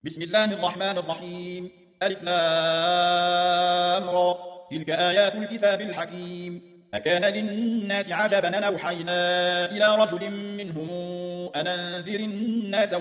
بسم الله الرحمن الرحيم. ألف لام را. تلك آيات الكتاب الحكيم. أكان للناس عجبا أن أوحينا إلى رجل منهم أن أنذر الناس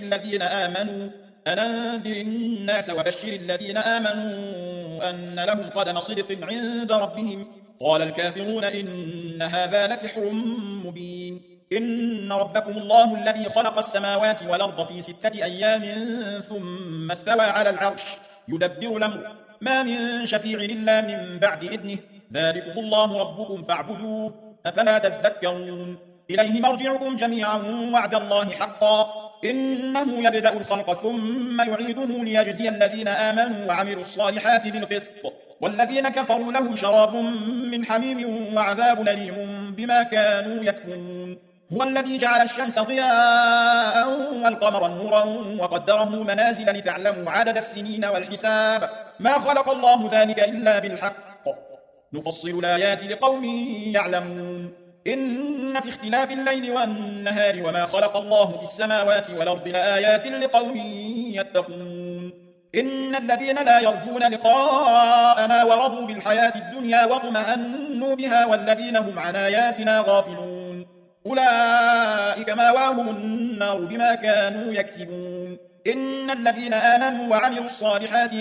وبشر الذين آمنوا أن لهم قدم صدق عند ربهم. قال الكافرون إن هذا لسحر مبين. إن ربكم الله الذي خلق السماوات والأرض في 6 أيام ثم استوى على العرش يدبر الأمر ما من شفيع إلا من بعد إذنه ذلكم الله ربكم فاعبدوه أفلا تذكرون. إليه مرجعكم جميعا وعد الله حقا إنه يبدأ الخلق ثم يعيده ليجزي الذين آمنوا وعملوا الصالحات بالقسط والذين كفروا لهم شراب من حميم وعذاب أليم بما كانوا يكفرون. هو الذي جعل الشمس ضياء والقمر نورا وقدره منازل لتعلموا عدد السنين والحساب ما خلق الله ذلك إلا بالحق نفصل الآيات لقوم يعلمون. إن في اختلاف الليل والنهار وما خلق الله في السماوات والأرض لآيات لقوم يتقون. إن الذين لا يرجون لقاءنا ورضوا بالحياة الدنيا واطمأنوا بها والذين هم عن آياتنا غافلون أولئك مأواهم النار بما كانوا يكسبون. إن الذين آمنوا وعملوا الصالحات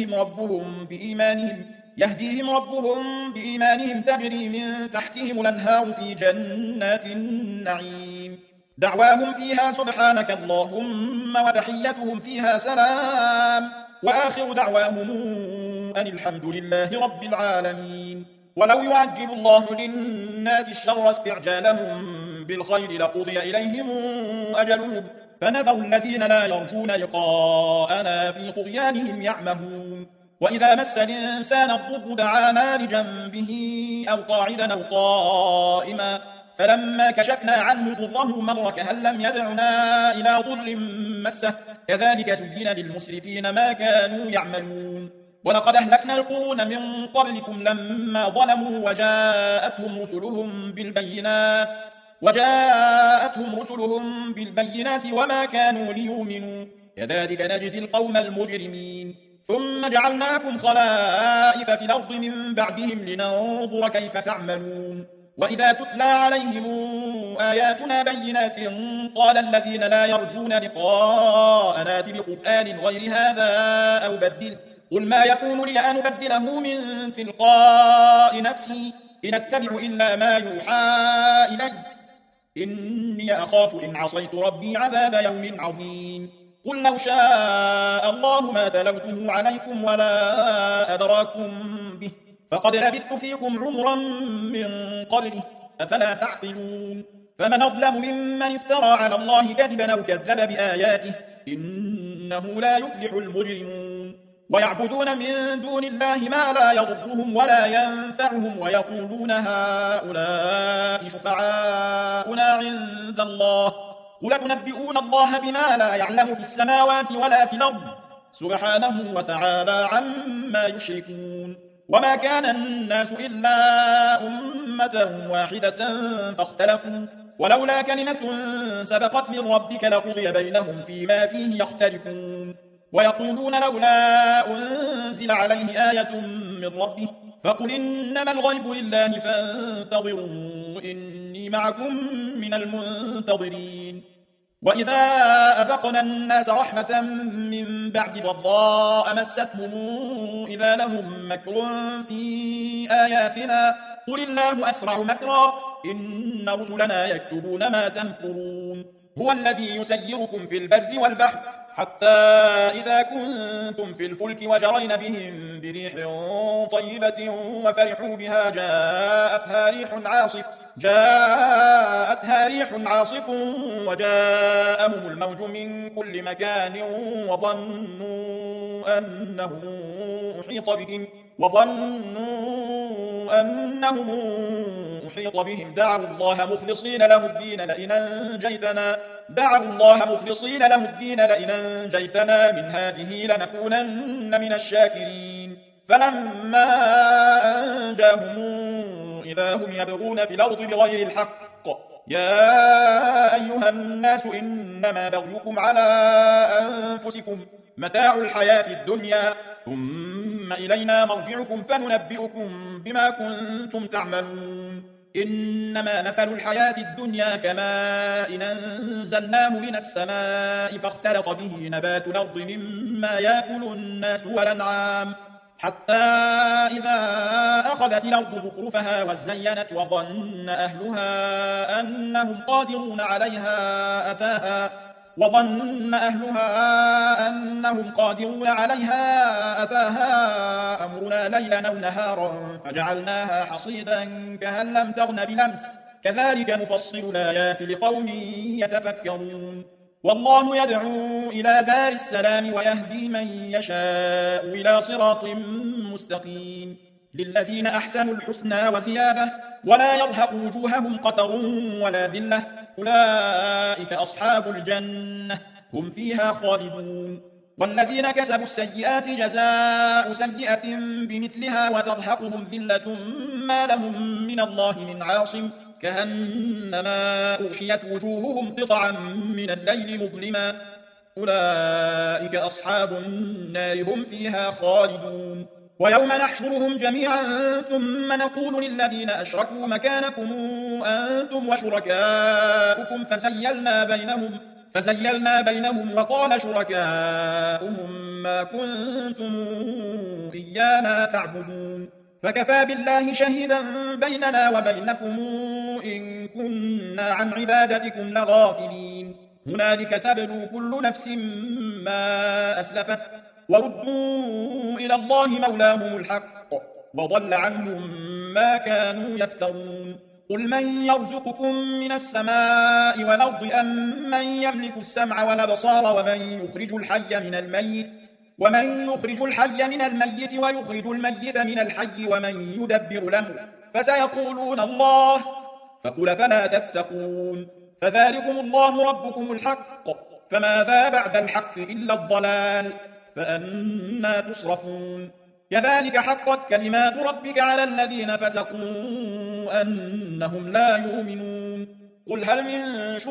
يهديهم ربهم بإيمانهم تجري من تحتهم الأنهار في جنات النعيم دعواهم فيها سبحانك اللهم وتحيتهم فيها سلام وآخر دعواهم أن الحمد لله رب العالمين. ولو يعجل الله للناس الشر استعجالهم بالخير لقضي إليهم أجلهم فنذر الذين لا يرجون لقاءنا في طغيانهم يعمهون. وإذا مس الإنسان الضر دعانا لجنبه أو قاعدا أو قائما فلما كشفنا عنه ضره مر كأن لم يدعنا إلى ضر مسه كذلك زين للمسرفين ما كانوا يعملون. ولقد أهلكنا القرون من قبلكم لما ظلموا وجاءتهم رسلهم بالبينات وما كانوا ليؤمنوا كذلك نجزي القوم المجرمين. ثم جعلناكم خلائف في الأرض من بعدهم لننظر كيف تعملون. وإذا تتلى عليهم آياتنا بينات قال الذين لا يرجون لقاءنا بقرآن غير هذا أو بدله قل ما يكون لي أن أبدله من تلقاء نفسي إن أتبع إلا ما يوحى إلي إني أخاف إن عصيت ربي عذاب يوم عظيم. قل لو شاء الله ما تلوته عليكم ولا أدراكم به فقد لبثت فيكم عمرا من قبله أفلا تعقلون. فمن أظلم ممن افترى على الله كذبا أو كذب بآياته إنه لا يفلح المجرمون. ويعبدون من دون الله ما لا يضرهم ولا ينفعهم ويقولون هؤلاء شفعاؤنا عند الله قل تنبئون الله بما لا يعلم في السماوات ولا في الأرض سبحانه وتعالى عما يشركون. وما كان الناس إلا أمة واحدة فاختلفوا ولولا كلمة سبقت من ربك لقضي بينهم فيما فيه يختلفون. ويقولون لولا أنزل عليه آية من ربه فقل إنما الغيب لله فانتظروا إني معكم من المنتظرين. وإذا أذقنا الناس رحمة من بعد ضراء مستهم إذا لهم مكر في آياتنا قل الله أسرع مكرا إن رسلنا يكتبون ما تمكرون. هو الذي يسيركم في البر والبحر حتى إذا كنتم في الفلك وجرين بهم بريح طيبة وفرحوا بها جاءتها ريح عاصف وجاءهم الموج من كل مكان وظنوا أنهم أحيط بهم دعوا الله مخلصين له الدين لئن أنجيتنا من هذه لنكونن من الشاكرين. فلما أنجاهم إذا هم يبغون في الأرض بغير الحق يا أيها الناس إنما بغيكم على أنفسكم متاع الحياة الدنيا ثم إلينا مرجعكم فننبئكم بما كنتم تعملون إنما مثل الحياة الدنيا كماء أنزلناه من السماء فاختلط به نبات الأرض مما يأكل الناس والأنعام حتى إذا أخذت الأرض زخرفها وزينت وظن أهلها أنهم قادرون عليها أتاها أمرنا ليلا أو نهارا فجعلناها حصيدا كأن لم تغن بلمس كذلك نفصل الآيات لقوم يتفكرون والله يدعو إلى دار السلام ويهدي من يشاء إلى صراط مستقيم للذين أحسنوا الحسنى وزيادة ولا يرهق وجوههم قتر ولا ذلة أولئك أصحاب الجنة هم فيها خالدون والذين كسبوا السيئات جزاء سيئة بمثلها وترهقهم ذلة ما لهم من الله من عاصم كأنما أغشيت وجوههم قطعا من الليل مظلما أولئك أصحاب النار هم فيها خالدون ويوم نحشرهم جميعا ثم نقول للذين أشركوا مكانكم أنتم وشركاؤكم فزيلنا بينهم وقال شركاؤهم ما كنتم إيانا تعبدون فكفى بالله شهيدا بيننا وبينكم إن كنا عن عبادتكم لغافلين هنالك تبلو كل نفس ما أسلفت وردوا إلى الله مولاهم الحق وضل عنهم ما كانوا يفترون قل من يرزقكم من السماء والأرض أم من يملك السمع والأبصار ومن يخرج الحي من الميت ويخرج الميت من الحي ومن يدبر الأمر فسيقولون الله فقل فلا تتقون فذلكم الله ربكم الحق فماذا بعد الحق إلا الضلال فأنا تصرفون كذلك حقت كلمات ربك على الذين فسقوا أنهم لا يؤمنون قل هل من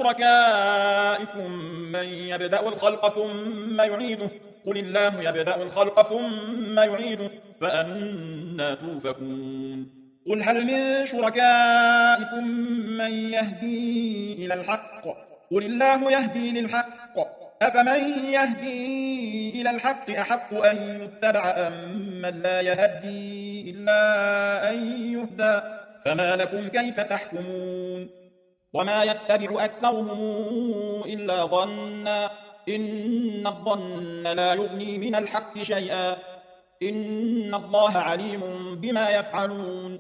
شركائكم من يبدأ الخلق ثم يعيده قل الله يبدأ الخلق ثم يعيده فأنا توفكون قل هل من شركائكم من يهدي إلى الحق قل الله يهدي للحق أفمن يهدي إلى الحق أحق أن يتبع أم من لا يهدي إلا أن يهدى فما لكم كيف تحكمون وما يتبع أكثرهم إلا ظنا إن الظن لا يغني من الحق شيئا إن الله عليم بما يفعلون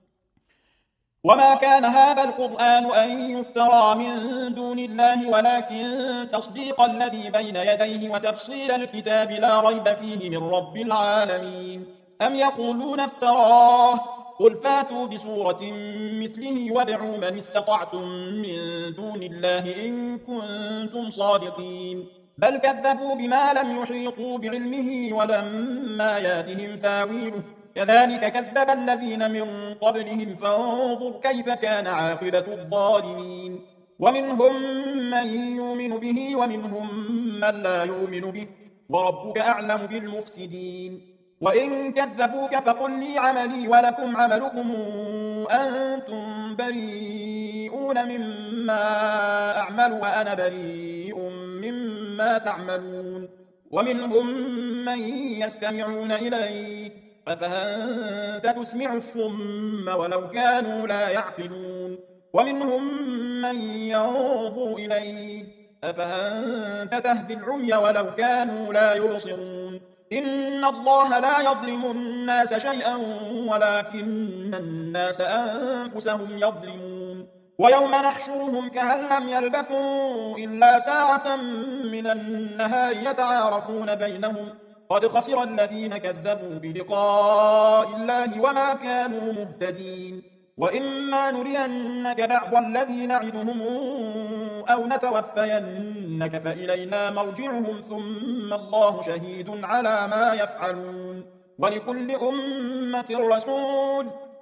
وما كان هذا القرآن أن يفترى من دون الله ولكن تصديق الذي بين يديه وتفصيل الكتاب لا ريب فيه من رب العالمين أم يقولون افتراه قل فاتوا بسورة مثله وادعوا من استطعتم من دون الله إن كنتم صادقين بل كذبوا بما لم يحيطوا بعلمه ولما ياتهم تاويله كذلك كذب الذين من قبلهم فانظر كيف كان عاقبة الظالمين ومنهم من يؤمن به ومنهم من لا يؤمن به وربك أعلم بالمفسدين وإن كذبوك فقل لي عملي ولكم عملكم أنتم بريئون مما أعمل وأنا بريء مما تعملون ومنهم من يستمعون إليك أفأنت تسمع الصم ولو كانوا لا يعقلون ومنهم من ينظر إليك أفأنت تهدي العمي ولو كانوا لا يبصرون إن الله لا يظلم الناس شيئا ولكن الناس أنفسهم يظلمون ويوم نحشرهم كأن لم يلبثوا إلا ساعة من النهار يتعارفون بينهم قد خسر الذين كذبوا بلقاء الله وما كانوا مهتدين وإما نرينك بعض الذي نعدهم أو نتوفينك فإلينا مرجعهم ثم الله شهيد على ما يفعلون ولكل أمة رسول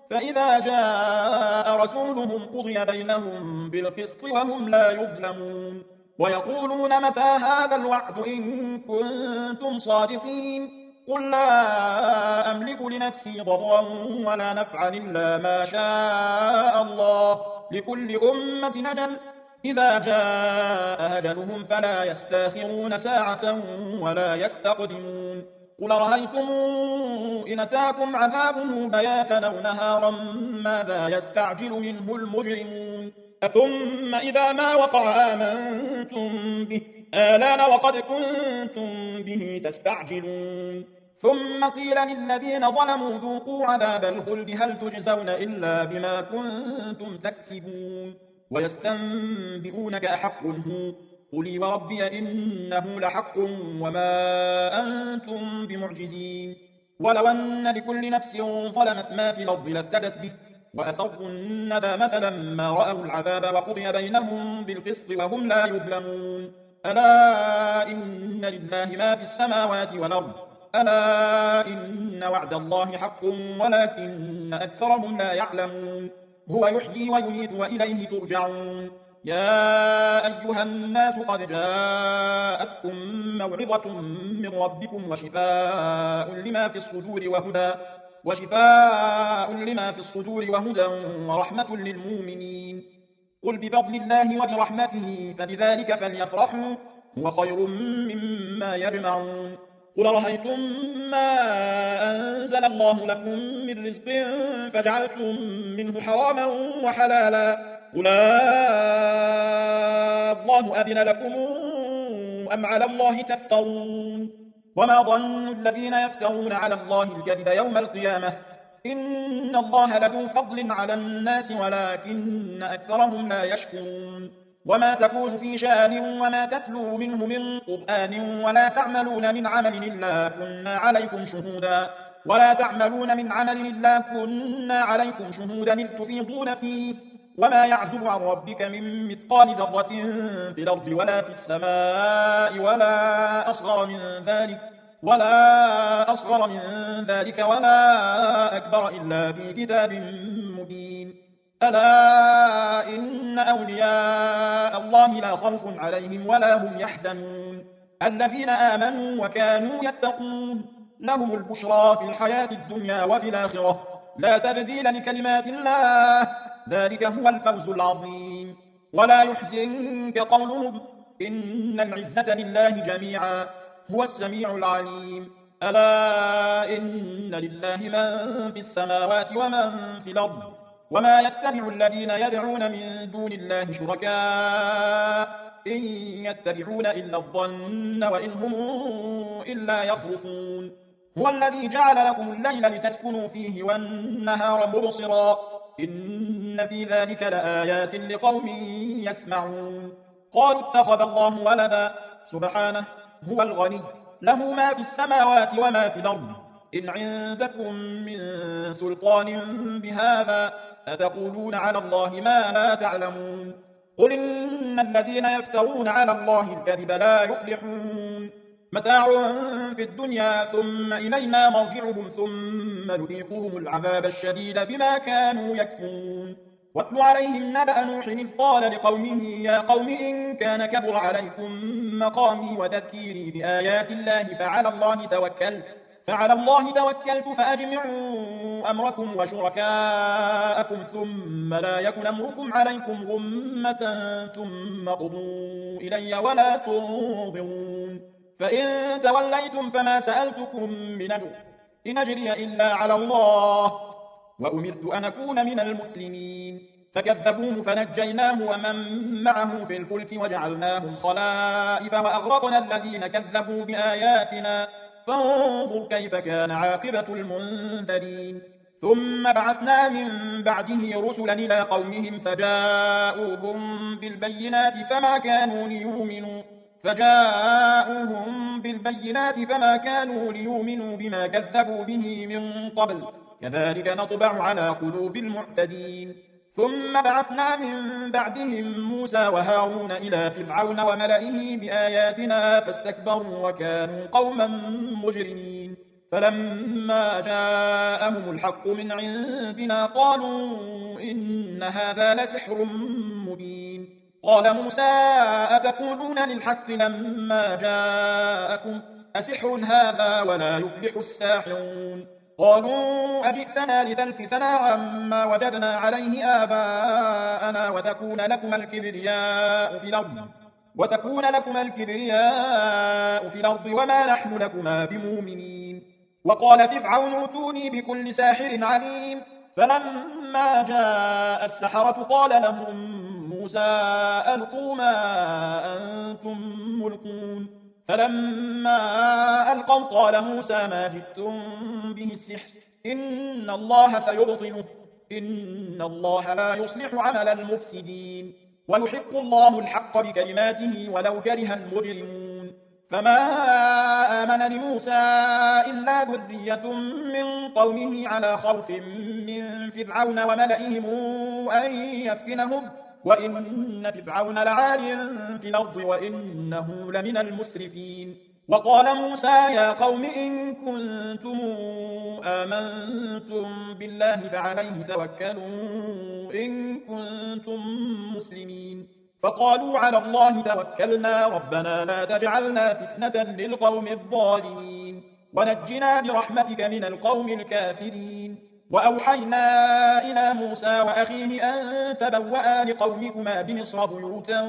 فإذا جاء رسولهم قضي بينهم بالقسط وهم لا يظلمون ويقولون متى هذا الوعد إن كنتم صادقين قل لا أملك لنفسي ضرا ولا نفعا إلا ما شاء الله لكل أمة أجل إذا جاء أجلهم فلا يستاخرون ساعة ولا يستقدمون قل رأيتم إن أتاكم عذابه بياتا أو نهارا ماذا يستعجل منه المجرمون ثم إذا ما وقع آمنتم به آلان وقد كنتم به تستعجلون ثم قيل للذين ظلموا ذوقوا عذاب الخلد هل تجزون إلا بما كنتم تكسبون ويستنبئونك أحق هو قل وربي إنه لحق وما أنتم بمعجزين ولو أن لكل نفس ظلمت ما في الأرض لافتدت به وأسروا الندامة لما رأوا العذاب وقضي بينهم بالقسط وهم لا يظلمون ألا إن لله ما في السماوات والأرض ألا إن وعد الله حق ولكن أكثرهم لا يعلمون هو يحيي ويميت وإليه ترجعون يا أيها الناس قد جاءتكم موعظة من ربكم وشفاء لما في الصدور وهدى ورحمة للمؤمنين قل بفضل الله وبرحمته فبذلك فليفرحوا هو خير مما يجمعون قل رأيتم ما أنزل الله لكم من رزق فجعلتم منه حراما وحلالا قل الله أذن لكم أم على الله تفترون وما ظن الذين يفترون على الله الكذب يوم القيامة إن الله لذو فضل على الناس ولكن أكثرهم لا يشكرون وما تكون في شأن وما تتلو منه من قرآن ولا تعملون من عمل إلا كنا عليكم شهودا إذ تفيضون فيه وما يعزب عن ربك من مثقال ذرة في الأرض ولا في السماء ولا أصغر من ذلك ولا أكبر إلا في كتاب مبين ألا إن أولياء الله لا خوف عليهم ولا هم يحزنون الذين آمنوا وكانوا يتقون لهم البشرى في الحياة الدنيا وفي الآخرة لا تبديل لكلمات الله ذلك هو الفوز العظيم ولا يحزنك قولهم إن العزة لله جميعا هو السميع العليم ألا إن لله من في السماوات ومن في الأرض وما يتبع الذين يدعون من دون الله شركاء إن يتبعون إلا الظن وإن هم إلا يخرصون هو الذي جعل لكم الليل لتسكنوا فيه والنهار مبصرا إن في ذلك لآيات لقوم يسمعون قالوا اتخذ الله ولدا سبحانه هو الغني له ما في السماوات وما في الأرض إن عندكم من سلطان بهذا أتقولون على الله ما لا تعلمون قل إن الذين يفترون على الله الكذب لا يفلحون متاع في الدنيا ثم إلينا مرجعهم ثم نذيقهم العذاب الشديد بما كانوا يكفرون واتل عليهم نبأ نوح إذ قال لقومه يا قوم إن كان كبر عليكم مقامي وتذكيري بآيات الله فعلى الله توكلت فأجمعوا أمركم وشركاءكم ثم لا يكن أمركم عليكم غمة ثم قضوا إلي ولا تنظرون فإن توليتم فما سألتكم من أجر إن أجري إلا على الله وأمرت أن أكون من المسلمين فكذبوه فنجيناه ومن معه في الفلك وجعلناهم خلائف وأغرقنا الذين كذبوا بآياتنا فانظر كيف كان عاقبة المنذرين ثم بعثنا من بعده رسلا إلى قومهم فجاءوهم بالبينات فما كانوا ليؤمنوا بما كذبوا به من قبل كذلك نطبع على قلوب المعتدين ثم بعثنا من بعدهم موسى وهارون إلى فرعون وملئه بآياتنا فاستكبروا وكانوا قوما مجرمين فلما جاءهم الحق من عندنا قالوا إن هذا لسحر مبين. قال موسى أتقولون للحق لما جاءكم أسحر هذا ولا يفلح الساحرون. قالوا أجئتنا لتلفتنا عما وجدنا عليه آباءنا وتكون لكما الكبرياء في الأرض وما نحن لكما بمؤمنين. وقال فرعون ائتوني بكل ساحر عليم. فلما جاء السحرة قال لهم موسى ألقوا ما أنتم ملقون. فلما ألقوا قال موسى ما جئتم به السحر إن الله سيبطله إن الله لا يصلح عمل المفسدين ويحق الله الحق بكلماته ولو كره المجرمون. فما آمن لموسى إلا ذرية من قومه على خوف من فرعون وملئهم أن يفتنهم وإن فرعون لعال في الأرض وإنه لمن المسرفين. وقال موسى يا قوم إن كنتم آمنتم بالله فعليه توكلوا إن كنتم مسلمين. فقالوا على الله توكلنا ربنا لا تجعلنا فتنة للقوم الظالمين ونجنا برحمتك من القوم الكافرين. وأوحينا إلى موسى وأخيه أن تبوأ لقومكما بمصر بيوتا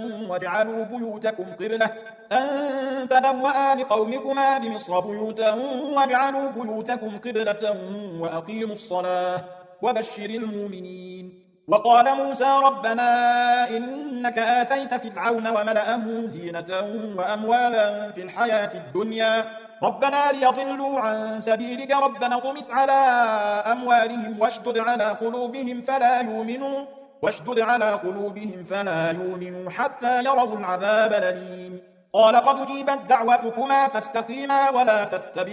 واجعلوا بيوتكم قبلة وأقيموا الصلاة وبشر المؤمنين. وقال موسى ربنا إنك آتيت فرعون وملأه زينة وأموالا في الحياة الدنيا ربنا ليضلوا عن سبيلك ربنا اطمس على أموالهم واشدد على قلوبهم فلا يؤمنوا حتى يروا العذاب الأليم. قال قد أجيبت دعوتكما فاستقيما ولا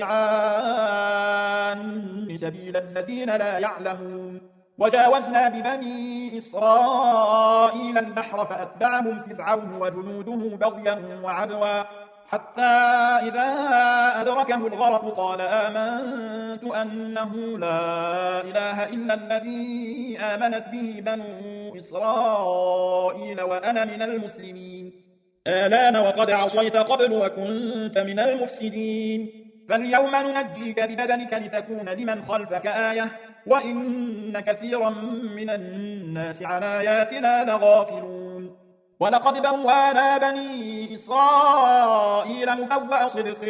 تتبعان سبيل الذين لا يعلمون. وجاوزنا ببني إسرائيل البحر فأتبعهم فرعون وجنوده بغيا وعدوا حتى إذا أدركه الغرق قال آمنت أنه لا إله إلا الذي آمنت به بنو إسرائيل وأنا من المسلمين. آلان وقد عصيت قبل وكنت من المفسدين. فاليوم ننجيك ببدنك لتكون لمن خلفك آية وإن كثيرا من الناس عن آياتنا لغافلون. ولقد بوأنا بني إسرائيل مبوأ صدق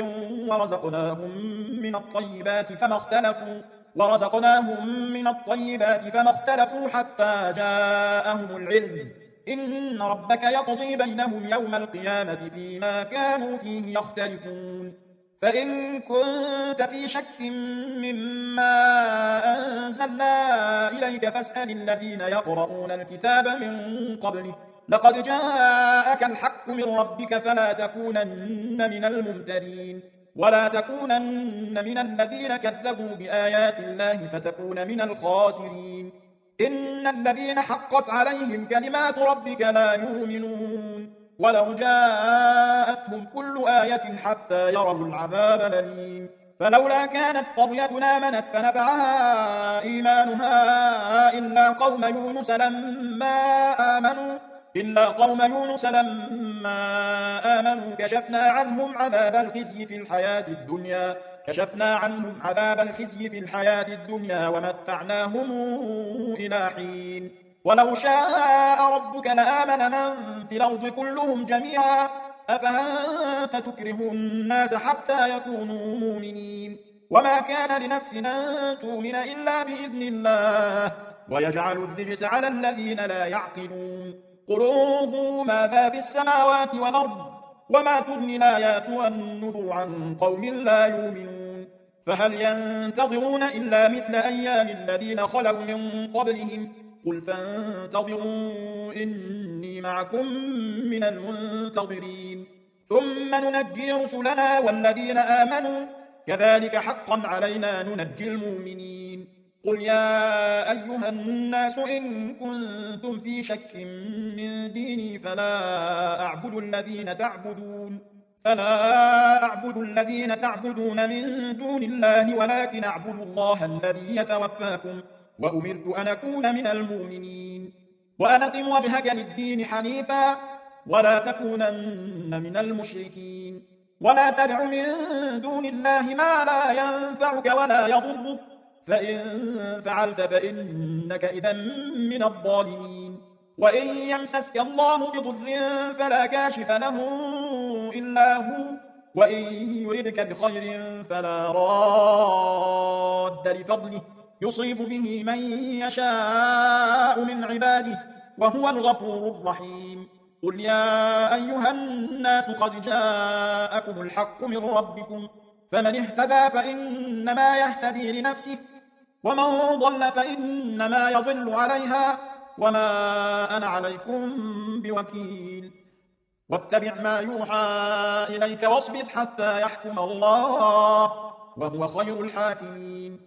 ورزقناهم من الطيبات فما اختلفوا حتى جاءهم العلم إن ربك يقضي بينهم يوم القيامة فيما كانوا فيه يختلفون. فإن كنت في شك مما أنزلنا إليك فاسأل الذين يقرؤون الكتاب من قبلك لقد جاءك الحق من ربك فلا تكونن من الممترين ولا تكونن من الذين كذبوا بآيات الله فتكون من الخاسرين. إن الذين حقت عليهم كلمات ربك لا يؤمنون ولو جاءتهم كل آية حتى يروا العذاب الأليم. فلولا كانت قرية آمنت فنفعها إيمانها إلا قوم يونس لما آمنوا كشفنا عنهم عذاب الخزي في الحياة الدنيا ومتعناهم إلى حين. ولو شاء ربك لآمن من في الأرض كلهم جميعا أفأنت تكره الناس حتى يكونوا مؤمنين. وما كان لنفس أن تؤمن إلا بإذن الله ويجعل الرجس على الذين لا يعقلون. قل انظروا ماذا في السماوات والأرض وما تغني الآيات والنذر عن قوم لا يؤمنون. فهل ينتظرون إلا مثل أيام الذين خلوا من قبلهم قل فانتظروا إني معكم من المنتظرين ثم ننجي رسلنا والذين آمنوا كذلك حقا علينا ننجي المؤمنين. قل يا أيها الناس إن كنتم في شك من ديني فلا أعبد الذين تعبدون فلا أعبد الذين تعبدون من دون الله ولكن أعبد الله الذي يتوفاكم وأمرت أن أكون من المؤمنين وأن أقم وجهك للدين حنيفا ولا تكونن من المشركين ولا تدع من دون الله ما لا ينفعك ولا يضرك فإن فعلت فإنك إذا من الظالمين وإن يمسسك الله بضر فلا كاشف له إلا هو وإن يردك بخير فلا راد لفضله يصيب به من يشاء من عباده وهو الغفور الرحيم قل يا أيها الناس قد جاءكم الحق من ربكم فمن اهتدى فإنما يهتدي لنفسه ومن ضل فإنما يضل عليها وما أنا عليكم بوكيل واتبع ما يوحى إليك واصبر حتى يحكم الله وهو خير الحاكمين